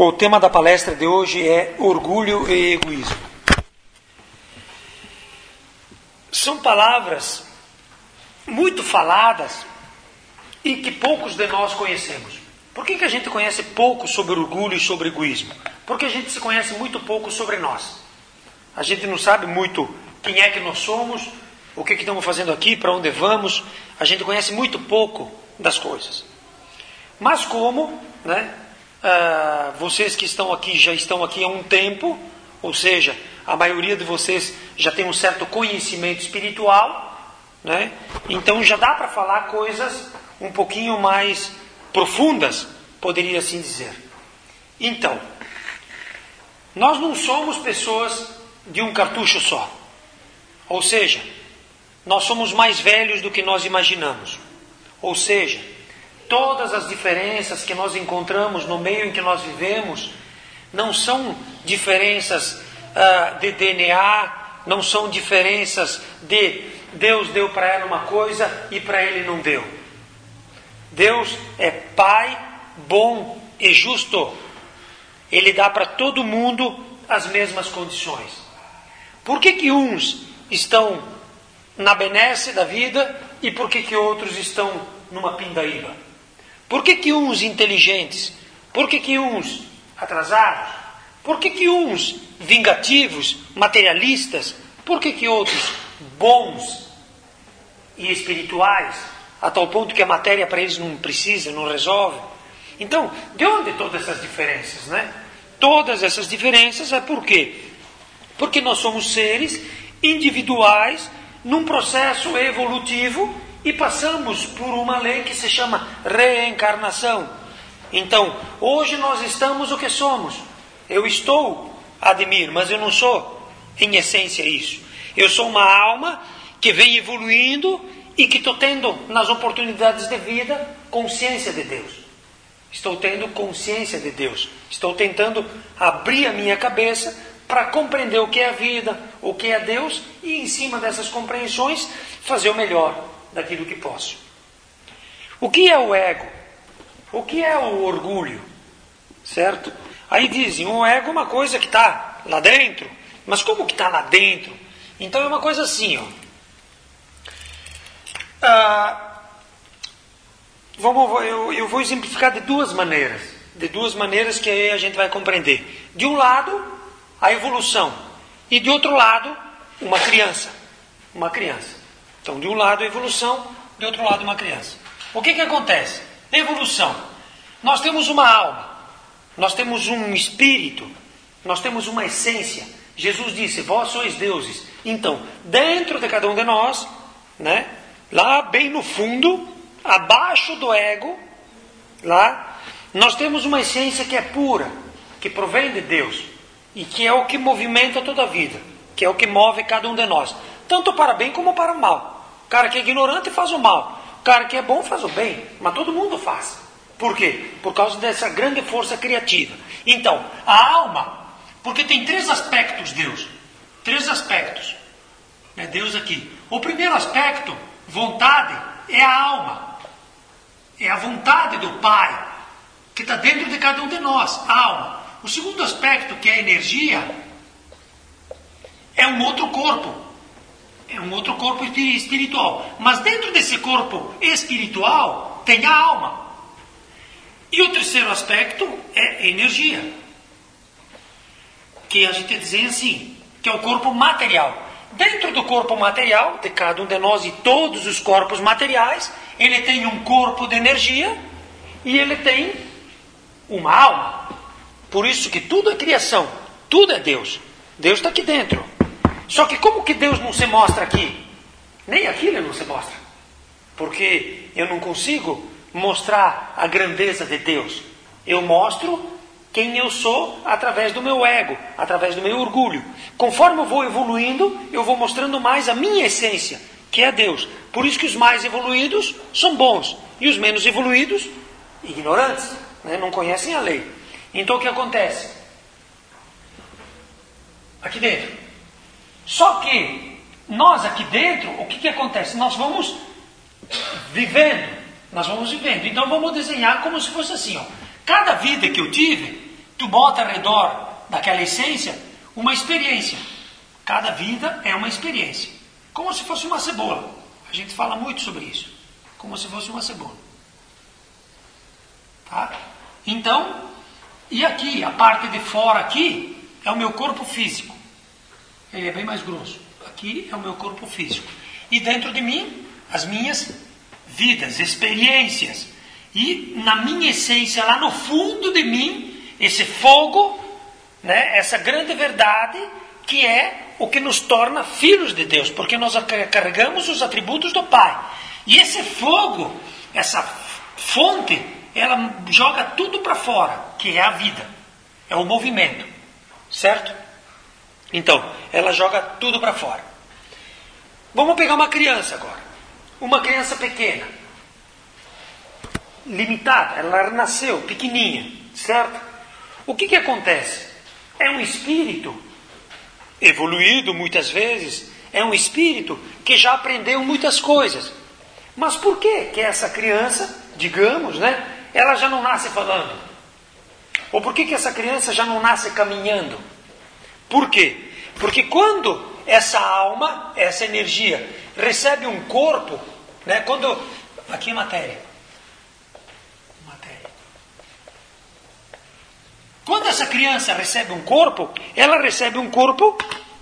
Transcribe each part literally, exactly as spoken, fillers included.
O tema da palestra de hoje é orgulho e egoísmo. São palavras muito faladas e que poucos de nós conhecemos. Por que que a gente conhece pouco sobre orgulho e sobre egoísmo? Porque a gente se conhece muito pouco sobre nós. A gente não sabe muito quem é que nós somos, o que que estamos fazendo aqui, para onde vamos. A gente conhece muito pouco das coisas. Mas como, né, ah, vocês que estão aqui já estão aqui há um tempo, ou seja, a maioria de vocês já tem um certo conhecimento espiritual, né? Então já dá para falar coisas um pouquinho mais profundas, poderia assim dizer. Então, nós não somos pessoas de um cartucho só. Ou seja, nós somos mais velhos do que nós imaginamos. Ou seja, todas as diferenças que nós encontramos no meio em que nós vivemos não são diferenças uh, de D N A, não são diferenças de Deus deu para ela uma coisa e para ele não deu. Deus é Pai bom e justo. Ele dá para todo mundo as mesmas condições. Por que que uns estão na benesse da vida e por que que outros estão numa pindaíba? Por que que uns inteligentes? Por que que uns atrasados? Por que que uns vingativos, materialistas? Por que que outros bons e espirituais, a tal ponto que a matéria para eles não precisa, não resolve? Então, de onde todas essas diferenças, né? Todas essas diferenças é por quê? Porque nós somos seres individuais num processo evolutivo e passamos por uma lei que se chama reencarnação. Então, hoje nós estamos o que somos. Eu estou, Ademir, mas eu não sou em essência isso. Eu sou uma alma que vem evoluindo e que estou tendo nas oportunidades de vida consciência de Deus. Estou tendo consciência de Deus. Estou tentando abrir a minha cabeça para compreender o que é a vida, o que é Deus e em cima dessas compreensões fazer o melhor daquilo que posso. O que é o ego? O que é o orgulho? Certo? Aí dizem, o ego é uma coisa que está lá dentro. Mas como que está lá dentro? Então é uma coisa assim, ó. Ah, vamos, eu, eu vou exemplificar de duas maneiras. De duas maneiras que aí a gente vai compreender. De um lado, a evolução. E de outro lado, uma criança. Uma criança. Então, de um lado a evolução, de outro lado uma criança. O que que acontece? Evolução. Nós temos uma alma, nós temos um espírito, nós temos uma essência. Jesus disse, vós sois deuses. Então, dentro de cada um de nós, né, lá bem no fundo, abaixo do ego, lá, nós temos uma essência que é pura, que provém de Deus, e que é o que movimenta toda a vida, que é o que move cada um de nós. Tanto para bem como para o mal. O cara que é ignorante faz o mal. O cara que é bom faz o bem. Mas todo mundo faz. Por quê? Por causa dessa grande força criativa. Então, a alma, porque tem três aspectos Deus. Três aspectos. É Deus aqui. O primeiro aspecto, vontade, é a alma. É a vontade do Pai, que está dentro de cada um de nós. A alma. O segundo aspecto, que é a energia, é um outro corpo. É um outro corpo espiritual. Mas dentro desse corpo espiritual tem a alma. E o terceiro aspecto é energia. Que a gente diz assim, que é o corpo material. Dentro do corpo material, de cada um de nós e todos os corpos materiais, ele tem um corpo de energia e ele tem uma alma. Por isso que tudo é criação, tudo é Deus. Deus está aqui dentro. Só que como que Deus não se mostra aqui? Nem aqui ele não se mostra. Porque eu não consigo mostrar a grandeza de Deus. Eu mostro quem eu sou através do meu ego, através do meu orgulho. Conforme eu vou evoluindo, eu vou mostrando mais a minha essência, que é Deus. Por isso que os mais evoluídos são bons. E os menos evoluídos, ignorantes, né? Não conhecem a lei. Então o que acontece? Aqui dentro. Só que nós aqui dentro, o que que acontece? Nós vamos vivendo, nós vamos vivendo. Então vamos desenhar como se fosse assim, ó. Cada vida que eu tive, tu bota ao redor daquela essência uma experiência. Cada vida é uma experiência. Como se fosse uma cebola. A gente fala muito sobre isso. Como se fosse uma cebola. Tá? Então, e aqui, a parte de fora aqui, é o meu corpo físico. Ele é bem mais grosso. Aqui é o meu corpo físico. E dentro de mim, as minhas vidas, experiências. E na minha essência, lá no fundo de mim, esse fogo, né, essa grande verdade, que é o que nos torna filhos de Deus, porque nós carregamos os atributos do Pai. E esse fogo, essa fonte, ela joga tudo para fora, que é a vida, é o movimento, certo? Então, ela joga tudo para fora. Vamos pegar uma criança agora, uma criança pequena, limitada, ela nasceu pequenininha, certo? O que que acontece? É um espírito evoluído muitas vezes, é um espírito que já aprendeu muitas coisas. Mas por que que essa criança, digamos, né, ela já não nasce falando? Ou por que que essa criança já não nasce caminhando? Por quê? Porque quando essa alma, essa energia, recebe um corpo, né, quando... Aqui é matéria. Matéria. Quando essa criança recebe um corpo, ela recebe um corpo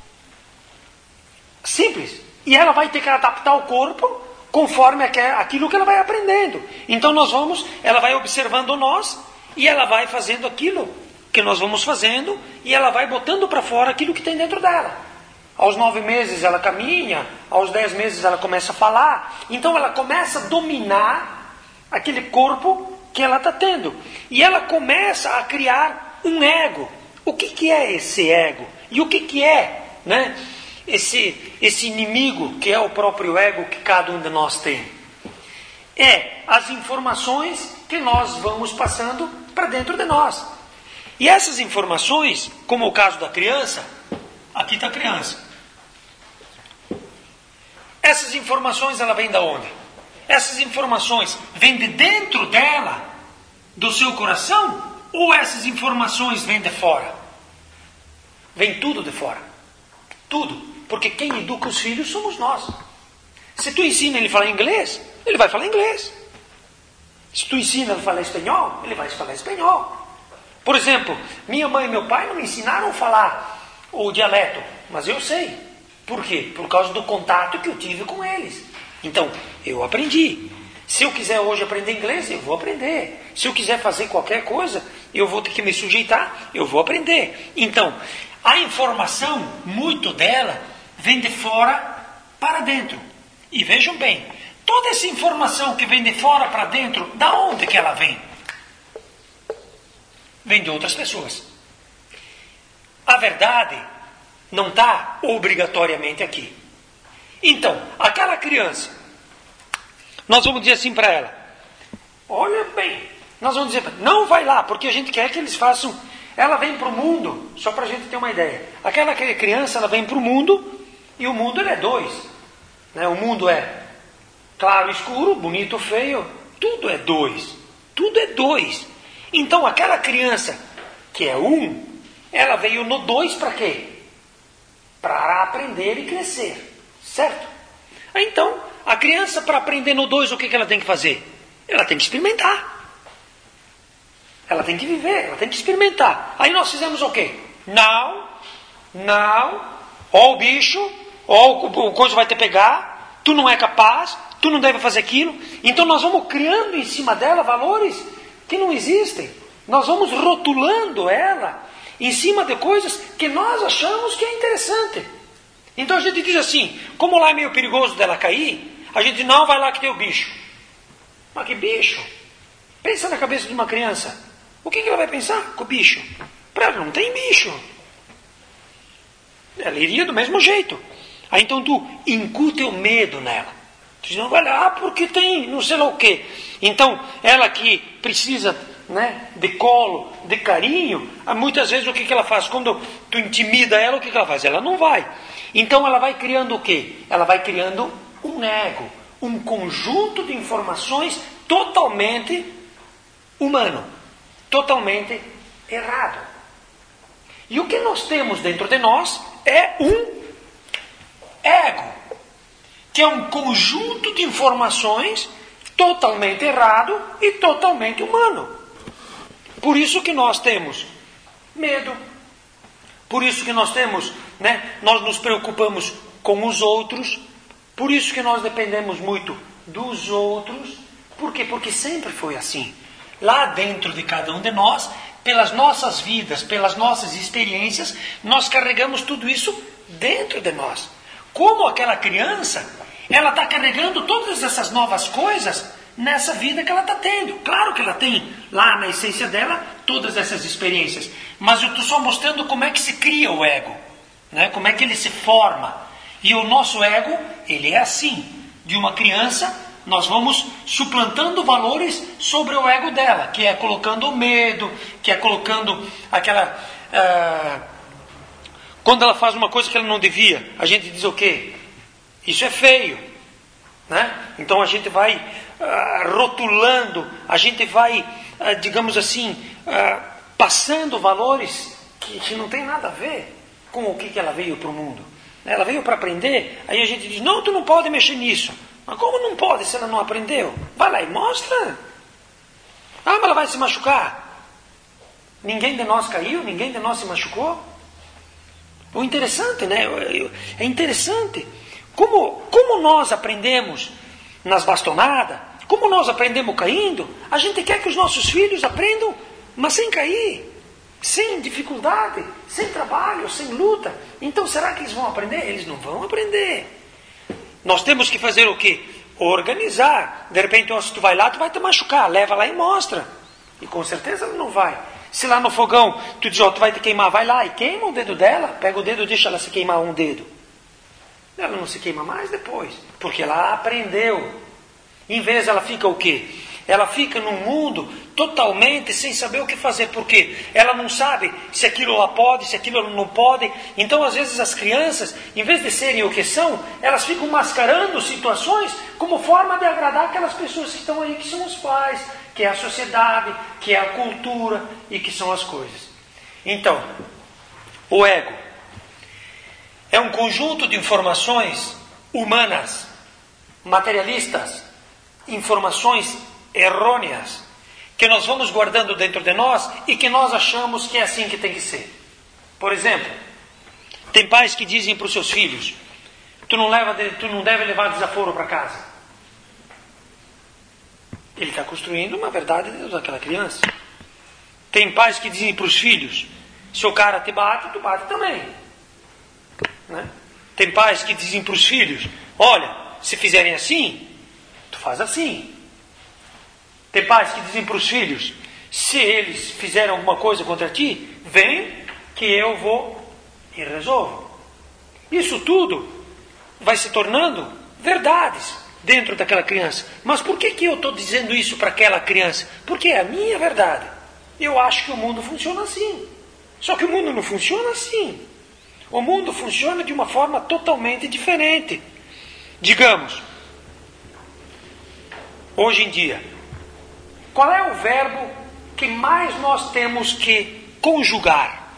simples. E ela vai ter que adaptar o corpo conforme aquilo que ela vai aprendendo. Então nós vamos, ela vai observando nós e ela vai fazendo aquilo que nós vamos fazendo e ela vai botando para fora aquilo que tem dentro dela. Aos nove meses ela caminha, aos dez meses ela começa a falar. Então ela começa a dominar aquele corpo que ela está tendo. E ela começa a criar um ego. O que, que é esse ego? E o que, que é, né, esse, esse inimigo que é o próprio ego que cada um de nós tem? É as informações que nós vamos passando para dentro de nós. E essas informações, como o caso da criança, aqui está a criança. Essas informações, ela vem da onde? Essas informações vêm de dentro dela, do seu coração, ou essas informações vêm de fora? Vem tudo de fora. Tudo. Porque quem educa os filhos somos nós. Se tu ensina ele a falar inglês, ele vai falar inglês. Se tu ensina ele a falar espanhol, ele vai falar espanhol. Por exemplo, minha mãe e meu pai não me ensinaram a falar o dialeto, mas eu sei. Por quê? Por causa do contato que eu tive com eles. Então, eu aprendi. Se eu quiser hoje aprender inglês, eu vou aprender. Se eu quiser fazer qualquer coisa, eu vou ter que me sujeitar, eu vou aprender. Então, a informação, muito dela, vem de fora para dentro. E vejam bem, toda essa informação que vem de fora para dentro, da onde que ela vem? Vem de outras pessoas. A verdade não está obrigatoriamente aqui. Então, aquela criança, nós vamos dizer assim para ela, olha bem, nós vamos dizer, não vai lá, porque a gente quer que eles façam, ela vem para o mundo, só para a gente ter uma ideia, aquela criança, ela vem para o mundo, e o mundo ele é dois, né? O mundo é claro, escuro, bonito, feio, tudo é dois, tudo é dois. Então aquela criança que é um, ela veio no dois para quê? Para aprender e crescer, certo? Então, a criança para aprender no dois, o que, que ela tem que fazer? Ela tem que experimentar. Ela tem que viver, ela tem que experimentar. Aí nós fizemos o quê? Não, não, ó o bicho, ó o coisa vai te pegar, tu não é capaz, tu não deve fazer aquilo. Então nós vamos criando em cima dela valores que não existem. Nós vamos rotulando ela em cima de coisas que nós achamos que é interessante. Então a gente diz assim, como lá é meio perigoso dela cair, a gente não vai lá que tem o bicho. Mas que bicho? Pensa na cabeça de uma criança. O que, que ela vai pensar com o bicho? Para ela não tem bicho. Ela iria do mesmo jeito. Aí então tu incute o medo nela. Tu diz, não vai lá porque tem não sei lá o quê. Então ela que precisa, né, de colo, de carinho, muitas vezes o que, que ela faz? Quando tu intimida ela, o que, que ela faz? Ela não vai. Então ela vai criando o quê? Ela vai criando um ego, um conjunto de informações totalmente humano, totalmente errado. E o que nós temos dentro de nós é um ego, que é um conjunto de informações totalmente errado e totalmente humano. Por isso que nós temos medo, por isso que nós temos, né, nós nos preocupamos com os outros, por isso que nós dependemos muito dos outros. Por quê? Porque sempre foi assim. Lá dentro de cada um de nós, pelas nossas vidas, pelas nossas experiências, nós carregamos tudo isso dentro de nós. Como aquela criança, ela está carregando todas essas novas coisas nessa vida que ela está tendo. Claro que ela tem lá na essência dela todas essas experiências, mas eu estou só mostrando como é que se cria o ego, né? Como é que ele se forma. E o nosso ego, ele é assim, de uma criança. Nós vamos suplantando valores sobre o ego dela, que é colocando o medo, que é colocando aquela... Uh, quando ela faz uma coisa que ela não devia, a gente diz o quê? Isso é feio, né? Então a gente vai uh, rotulando, a gente vai, uh, digamos assim, uh, passando valores que, que não tem nada a ver com o que, que ela veio para o mundo. Ela veio para aprender, aí a gente diz, não, tu não pode mexer nisso. Mas como não pode se ela não aprendeu? Vai lá e mostra. Ah, mas ela vai se machucar. Ninguém de nós caiu, ninguém de nós se machucou. O interessante, né? É interessante. Como, como nós aprendemos nas bastonadas, como nós aprendemos caindo, a gente quer que os nossos filhos aprendam, mas sem cair, sem dificuldade, sem trabalho, sem luta. Então será que eles vão aprender? Eles não vão aprender. Nós temos que fazer o quê? Organizar. De repente, se tu vai lá, tu vai te machucar. Leva lá e mostra. E com certeza ela não vai. Se lá no fogão, tu diz, ó, tu vai te queimar, vai lá e queima o dedo dela. Pega o dedo e deixa ela se queimar um dedo. Ela não se queima mais depois. Porque ela aprendeu. Em vez ela fica o quê? Ela fica num mundo totalmente sem saber o que fazer. Por quê? Ela não sabe se aquilo ela pode, se aquilo ela não pode. Então, às vezes, as crianças, em vez de serem o que são, elas ficam mascarando situações como forma de agradar aquelas pessoas que estão aí, que são os pais, que é a sociedade, que é a cultura e que são as coisas. Então, o ego é um conjunto de informações humanas, materialistas, informações errôneas, que nós vamos guardando dentro de nós e que nós achamos que é assim que tem que ser. Por exemplo, tem pais que dizem para os seus filhos, tu não, leva, tu não deve levar desaforo para casa. Ele está construindo uma verdade dentro daquela criança. Tem pais que dizem para os filhos, se o cara te bate, tu bate também. Né? Tem pais que dizem para os filhos, olha, se fizerem assim, tu faz assim. Tem pais que dizem para os filhos, se eles fizerem alguma coisa contra ti, vem que eu vou e resolvo. Isso tudo vai se tornando verdades dentro daquela criança. Mas por que, que eu estou dizendo isso para aquela criança? Porque é a minha verdade. Eu acho que o mundo funciona assim. Só que o mundo não funciona assim. O mundo funciona de uma forma totalmente diferente. Digamos, hoje em dia, qual é o verbo que mais nós temos que conjugar?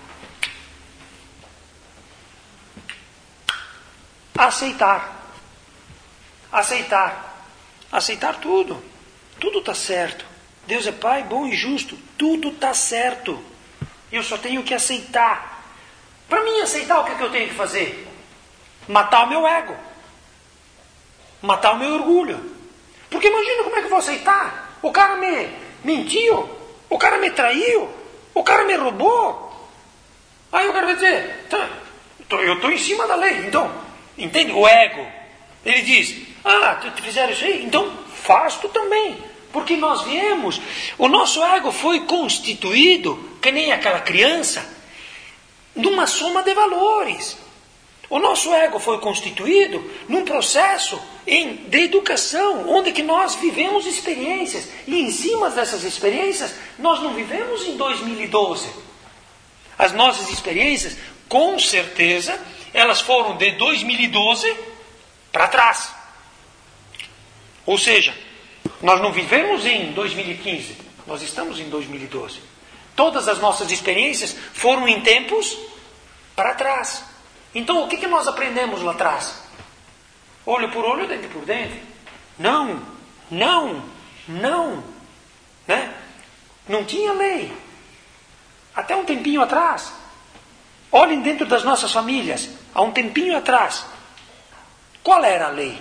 Aceitar. Aceitar. Aceitar tudo. Tudo está certo. Deus é Pai, bom e justo. Tudo está certo. Eu só tenho que aceitar. Para mim aceitar, o que, é que eu tenho que fazer? Matar o meu ego. Matar o meu orgulho. Porque imagina como é que eu vou aceitar. O cara me mentiu, o cara me traiu, o cara me roubou. Aí o cara vai dizer, tá, eu estou em cima da lei. Então, entende? O ego. Ele diz, ah, tu, tu fizeram isso aí? Então faz tu também. Porque nós viemos, o nosso ego foi constituído, que nem aquela criança, numa soma de valores. O nosso ego foi constituído num processo em, de educação, onde que nós vivemos experiências. E em cima dessas experiências, nós não vivemos em dois mil e doze. As nossas experiências, com certeza, elas foram de dois mil e doze para trás. Ou seja, nós não vivemos em dois mil e quinze, nós estamos em dois mil e doze. Todas as nossas experiências foram em tempos para trás. Então o que, que nós aprendemos lá atrás? Olho por olho, dente por dente. Não, não, não. Né? Não tinha lei. Até um tempinho atrás. Olhem dentro das nossas famílias. Há um tempinho atrás. Qual era a lei?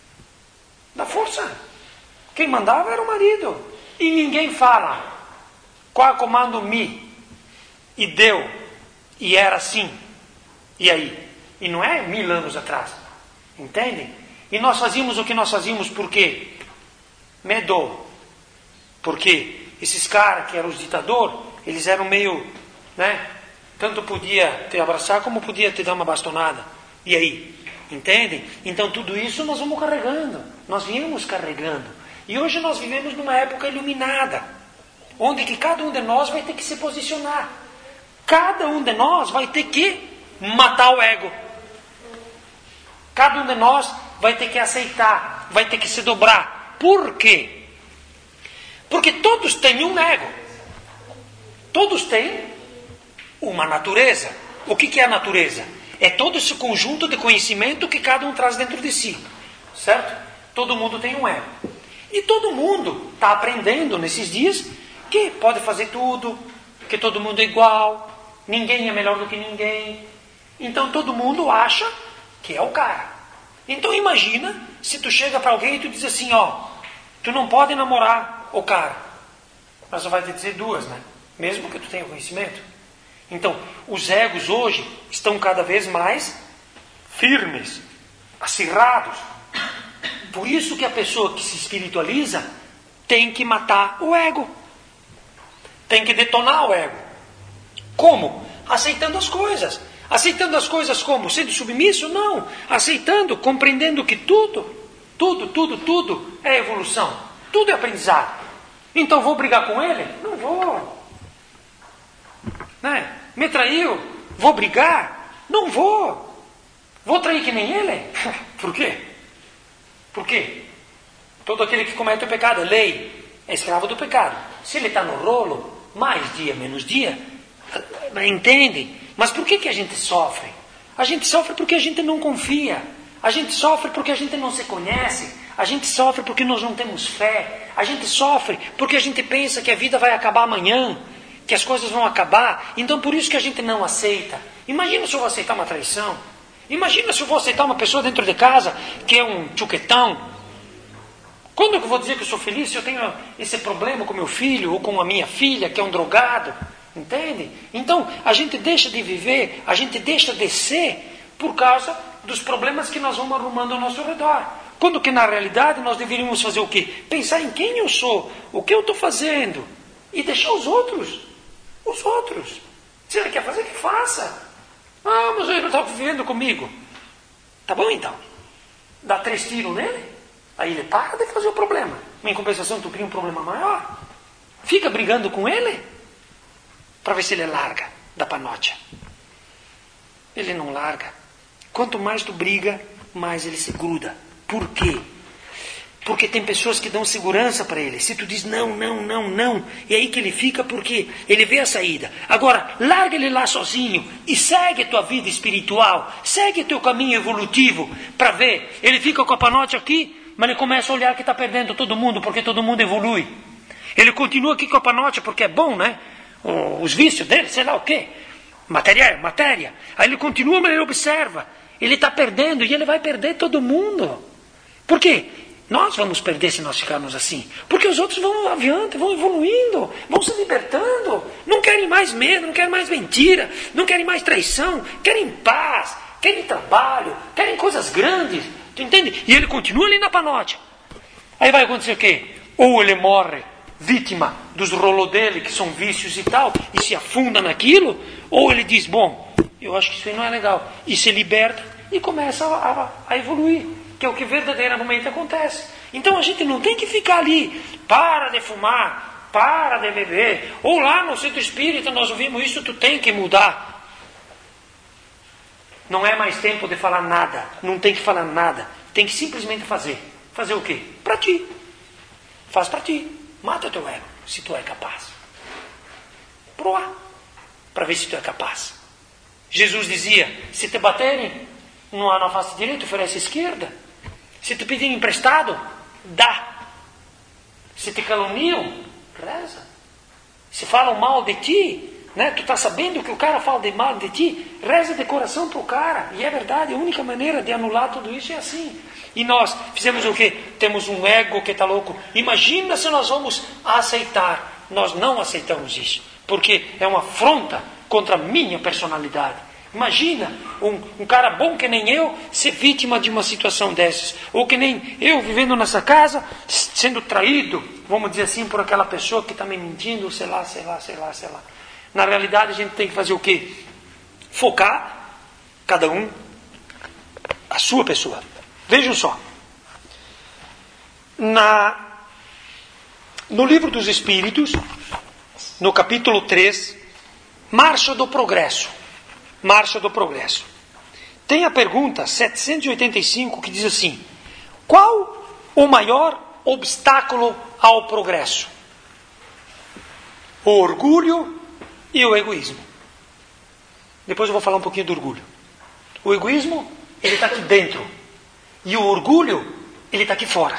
Da força. Quem mandava era o marido. E ninguém fala. Qual é o comando mi? E deu. E era assim. E aí? E não é mil anos atrás. Entendem? E nós fazíamos o que nós fazíamos por quê? Medo. Porque esses caras que eram os ditadores, eles eram meio, né? Tanto podia te abraçar como podia te dar uma bastonada. E aí? Entendem? Então tudo isso nós vamos carregando. Nós viemos carregando. E hoje nós vivemos numa época iluminada. Onde que cada um de nós vai ter que se posicionar. Cada um de nós vai ter que matar o ego. Cada um de nós vai ter que aceitar. Vai ter que se dobrar. Por quê? Porque todos têm um ego. Todos têm uma natureza. O que, que é a natureza? É todo esse conjunto de conhecimento que cada um traz dentro de si. Certo? Todo mundo tem um ego. E todo mundo está aprendendo nesses dias que pode fazer tudo, que todo mundo é igual, ninguém é melhor do que ninguém. Então todo mundo acha que é o cara. Então imagina se tu chega para alguém e tu diz assim, ó, tu não pode namorar o cara. Mas só vai te dizer duas, né? Mesmo que tu tenha conhecimento. Então, os egos hoje estão cada vez mais firmes, acirrados. Por isso que a pessoa que se espiritualiza tem que matar o ego. Tem que detonar o ego. Como? Aceitando as coisas. Aceitando as coisas como? Sendo submisso? Não. Aceitando, compreendendo que tudo, tudo, tudo, tudo é evolução. Tudo é aprendizado. Então vou brigar com ele? Não vou. Né? Me traiu? Vou brigar? Não vou. Vou trair que nem ele? Por quê? Por quê? Todo aquele que comete o pecado, é lei, é escravo do pecado. Se ele está no rolo, mais dia, menos dia, entende? Mas por que, que a gente sofre? A gente sofre porque a gente não confia. A gente sofre porque a gente não se conhece. A gente sofre porque nós não temos fé. A gente sofre porque a gente pensa que a vida vai acabar amanhã, que as coisas vão acabar. Então por isso que a gente não aceita. Imagina se eu vou aceitar uma traição. Imagina se eu vou aceitar uma pessoa dentro de casa que é um tchuquetão. Quando eu vou dizer que eu sou feliz se eu tenho esse problema com meu filho ou com a minha filha que é um drogado? Entende? Então a gente deixa de viver, a gente deixa de ser por causa dos problemas que nós vamos arrumando ao nosso redor. Quando que na realidade nós deveríamos fazer o quê? Pensar em quem eu sou, o que eu estou fazendo e deixar os outros. Os outros. Se ele quer fazer, que faça. Ah, mas ele não está vivendo comigo. Tá bom então. Dá três tiros nele, aí ele para de fazer o problema. Em compensação, tu cria um problema maior. Fica brigando com ele para ver se ele larga da panocha. Ele não larga. Quanto mais tu briga, mais ele se gruda. Por quê? Porque tem pessoas que dão segurança para ele. Se tu diz não, não, não, não, é aí que ele fica porque ele vê a saída. Agora, larga ele lá sozinho e segue a tua vida espiritual, segue o teu caminho evolutivo para ver. Ele fica com a panote aqui, mas ele começa a olhar que está perdendo todo mundo porque todo mundo evolui. Ele continua aqui com a panote porque é bom, né? Os vícios dele, sei lá o quê. Matéria é matéria. Aí ele continua, mas ele observa. Ele está perdendo e ele vai perder todo mundo. Por quê? Nós vamos perder se nós ficarmos assim. Porque os outros vão adiante, vão evoluindo, vão se libertando. Não querem mais medo, não querem mais mentira, não querem mais traição, querem paz, querem trabalho, querem coisas grandes. Tu entende? E ele continua ali na panote. Aí vai acontecer o quê? Ou ele morre vítima dos rolos dele, que são vícios e tal, e se afunda naquilo, ou ele diz, bom, eu acho que isso aí não é legal. E se liberta e começa a, a, a evoluir. Que é o que verdadeiramente acontece. Então a gente não tem que ficar ali, para de fumar, para de beber, ou lá no centro espírita nós ouvimos isso, tu tem que mudar. Não é mais tempo de falar nada, não tem que falar nada, tem que simplesmente fazer. Fazer o quê? Para ti. Faz para ti, mata o teu ego, se tu é capaz. provar, para ver se tu é capaz. Jesus dizia, se te baterem na face direita, oferece a esquerda. Se te pedirem emprestado, dá. Se te caluniam, reza. Se falam mal de ti, né? Tu está sabendo que o cara fala de mal de ti, reza de coração para o cara. E é verdade, a única maneira de anular tudo isso é assim. E nós fizemos o quê? Temos um ego que está louco. Imagina se nós vamos aceitar. Nós não aceitamos isso, porque é uma afronta contra a minha personalidade. Imagina um, um cara bom que nem eu ser vítima de uma situação dessas. Ou que nem eu vivendo nessa casa, sendo traído, vamos dizer assim, por aquela pessoa que está me mentindo, sei lá, sei lá, sei lá, sei lá. Na realidade a gente tem que fazer o quê? Focar, cada um, a sua pessoa. Vejam só. Na, no livro dos Espíritos, no capítulo três, Marcha do Progresso. Marcha do Progresso. Tem a pergunta setecentos e oitenta e cinco que diz assim: qual o maior obstáculo ao progresso? O orgulho e o egoísmo. Depois eu vou falar um pouquinho do orgulho. O egoísmo, ele está aqui dentro. E o orgulho, ele está aqui fora.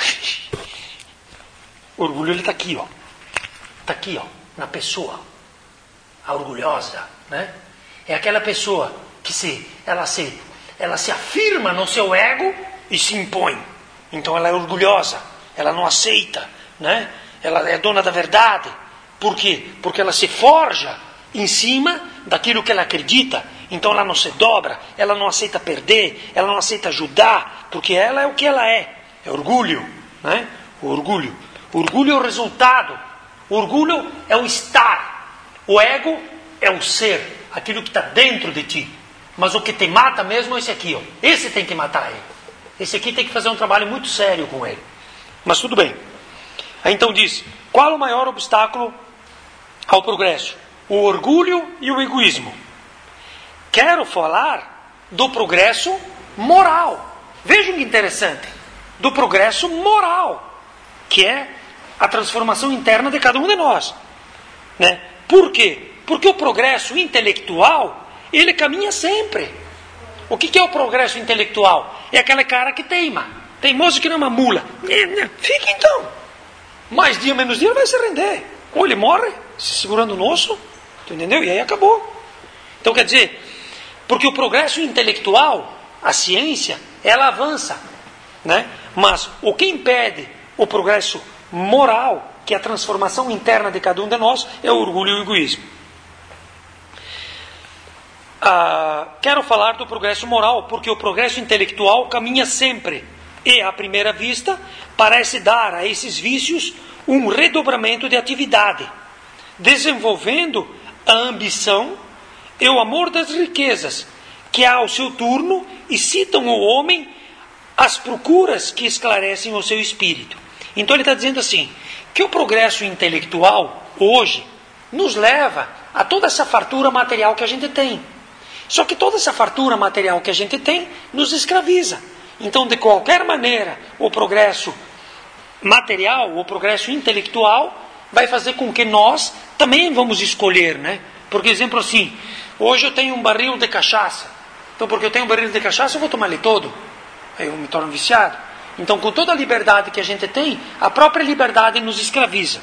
O orgulho, ele está aqui, ó. Está aqui, ó, na pessoa. A orgulhosa, né? É aquela pessoa que se, ela, se, ela se afirma no seu ego e se impõe. Então ela é orgulhosa, ela não aceita, né? Ela é dona da verdade. Por quê? Porque ela se forja em cima daquilo que ela acredita. Então ela não se dobra, ela não aceita perder, ela não aceita ajudar, porque ela é o que ela é. É orgulho, né? O orgulho. O orgulho é o resultado. O orgulho é o estar. O ego é o ser. Aquilo que está dentro de ti. Mas o que te mata mesmo é esse aqui, ó. Esse tem que matar ele. Esse aqui tem que fazer um trabalho muito sério com ele. Mas tudo bem. Aí então diz, qual o maior obstáculo ao progresso? O orgulho e o egoísmo. Quero falar do progresso moral. Vejam que interessante. Do progresso moral. Que é a transformação interna de cada um de nós. Né? Por quê? Porque o progresso intelectual, ele caminha sempre. O que é o progresso intelectual? É aquele cara que teima. Teimoso que não é uma mula. Fica então. Mais dia, menos dia, ele vai se render. Ou ele morre, se segurando no osso. Tu entendeu? E aí acabou. Então quer dizer, porque o progresso intelectual, a ciência, ela avança. Né? Mas o que impede o progresso moral, que é a transformação interna de cada um de nós, é o orgulho e o egoísmo. Ah, quero falar do progresso moral, porque o progresso intelectual caminha sempre e, à primeira vista, parece dar a esses vícios um redobramento de atividade, desenvolvendo a ambição e o amor das riquezas, que ao seu turno excitam o homem às procuras que esclarecem o seu espírito. Então ele está dizendo assim, que o progresso intelectual hoje nos leva a toda essa fartura material que a gente tem. Só que toda essa fartura material que a gente tem nos escraviza. Então, de qualquer maneira, o progresso material, o progresso intelectual, vai fazer com que nós também vamos escolher, né? Por exemplo, assim, hoje eu tenho um barril de cachaça. Então, porque eu tenho um barril de cachaça, eu vou tomar ele todo. Aí eu me torno viciado. Então, com toda a liberdade que a gente tem, a própria liberdade nos escraviza.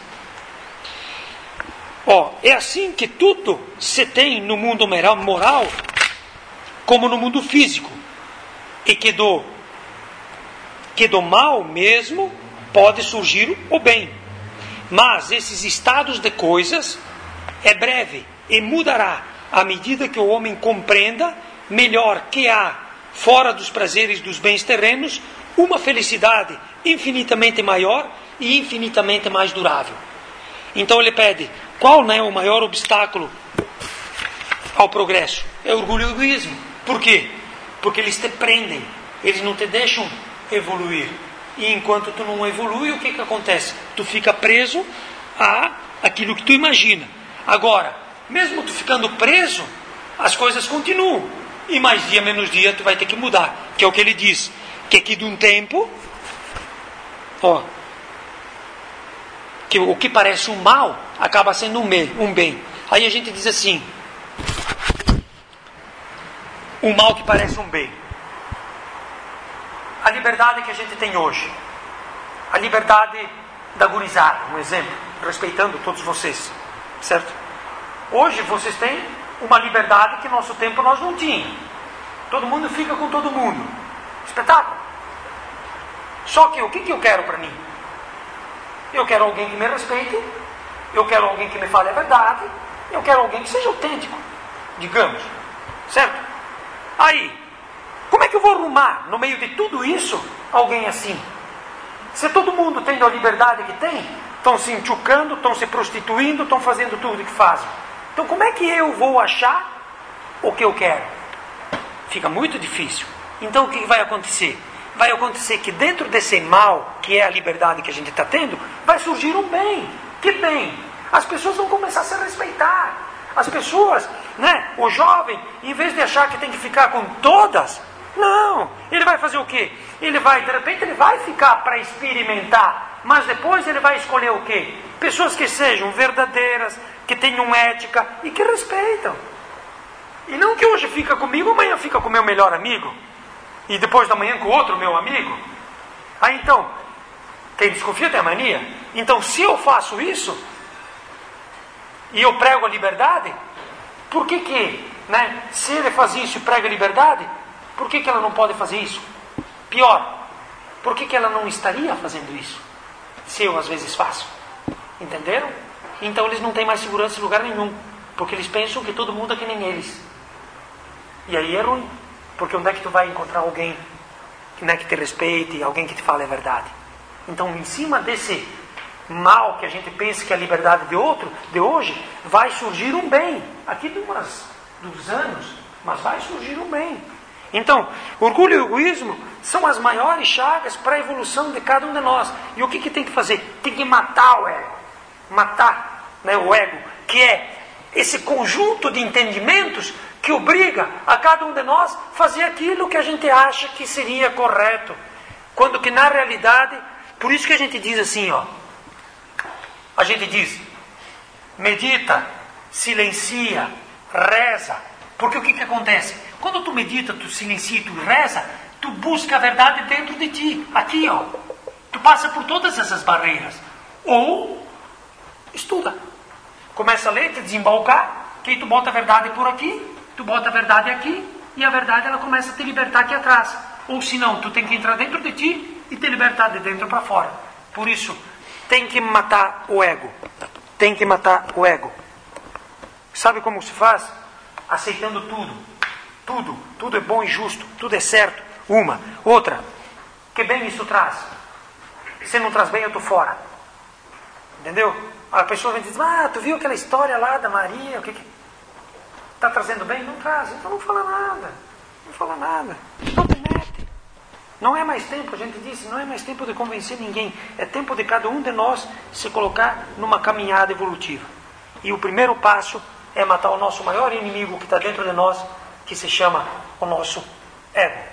Ó, é assim que tudo se tem no mundo moral, como no mundo físico. E que do, que do mal mesmo pode surgir o bem. Mas esses estados de coisas é breve e mudará à medida que o homem compreenda melhor que há, fora dos prazeres dos bens terrenos, uma felicidade infinitamente maior e infinitamente mais durável. Então ele pede, qual não é o maior obstáculo ao progresso? É o orgulho e o egoísmo. Por quê? Porque eles te prendem, eles não te deixam evoluir. E enquanto tu não evolui, o que que acontece? Tu fica preso a aquilo que tu imagina. Agora, mesmo tu ficando preso, as coisas continuam. E mais dia, menos dia, tu vai ter que mudar. Que é o que ele diz. Que aqui de um tempo, ó, que o que parece um mal, acaba sendo um bem. Um bem. Aí a gente diz assim: o mal que parece um bem. A liberdade que a gente tem hoje, a liberdade da gurizada, um exemplo, respeitando todos vocês, certo? Hoje vocês têm uma liberdade que no nosso tempo nós não tínhamos. Todo mundo fica com todo mundo. Espetáculo. Só que o que, que eu quero para mim? Eu quero alguém que me respeite, eu quero alguém que me fale a verdade, eu quero alguém que seja autêntico, digamos, certo? Aí, como é que eu vou arrumar, no meio de tudo isso, alguém assim? Se todo mundo tendo a liberdade que tem, estão se enchucando, estão se prostituindo, estão fazendo tudo o que fazem. Então como é que eu vou achar o que eu quero? Fica muito difícil. Então o que vai acontecer? Vai acontecer que dentro desse mal, que é a liberdade que a gente está tendo, vai surgir um bem. Que bem? As pessoas vão começar a se respeitar. As pessoas, né? O jovem, em vez de achar que tem que ficar com todas, não. Ele vai fazer o quê? Ele vai, de repente, ele vai ficar para experimentar, mas depois ele vai escolher o quê? Pessoas que sejam verdadeiras, que tenham ética e que respeitam. E não que hoje fica comigo, amanhã fica com o meu melhor amigo. E depois da manhã com outro meu amigo. Aí então, quem desconfia tem a mania. Então se eu faço isso, e eu prego a liberdade, por que que, né, se ele faz isso e prega a liberdade, por que que ela não pode fazer isso? Pior, por que que ela não estaria fazendo isso? Se eu às vezes faço. Entenderam? Então eles não têm mais segurança em lugar nenhum. Porque eles pensam que todo mundo é que nem eles. E aí é ruim. Porque onde é que tu vai encontrar alguém, né, que te respeite, alguém que te fale a verdade? Então, em cima desse mal que a gente pensa que é a liberdade de outro, de hoje, vai surgir um bem. Aqui de umas, dos anos, mas vai surgir um bem. Então, orgulho e egoísmo são as maiores chagas para a evolução de cada um de nós. E o que, que tem que fazer? Tem que matar o ego. Matar, né, o ego, que é esse conjunto de entendimentos que obriga a cada um de nós fazer aquilo que a gente acha que seria correto. Quando que na realidade, por isso que a gente diz assim, ó, a gente diz, medita, silencia, reza. Porque o que que acontece? Quando tu medita, tu silencia, tu reza, tu busca a verdade dentro de ti. Aqui, ó, tu passa por todas essas barreiras. Ou estuda. Começa a ler, te desembalcar, que aí tu bota a verdade por aqui, tu bota a verdade aqui, e a verdade ela começa a te libertar aqui atrás. Ou se não, tu tem que entrar dentro de ti e te libertar de dentro para fora. Por isso, tem que matar o ego. Tem que matar o ego. Sabe como se faz? Aceitando tudo. Tudo. Tudo é bom e justo. Tudo é certo. Uma. Outra. Que bem isso traz? Se não traz bem, eu estou fora. Entendeu? A pessoa vem dizer, ah, tu viu aquela história lá da Maria? O que que... Está trazendo bem? Não traz. Então não fala nada. Não fala nada. Não te mete. Não é mais tempo, a gente disse, não é mais tempo de convencer ninguém. É tempo de cada um de nós se colocar numa caminhada evolutiva. E o primeiro passo é matar o nosso maior inimigo que está dentro de nós, que se chama o nosso ego.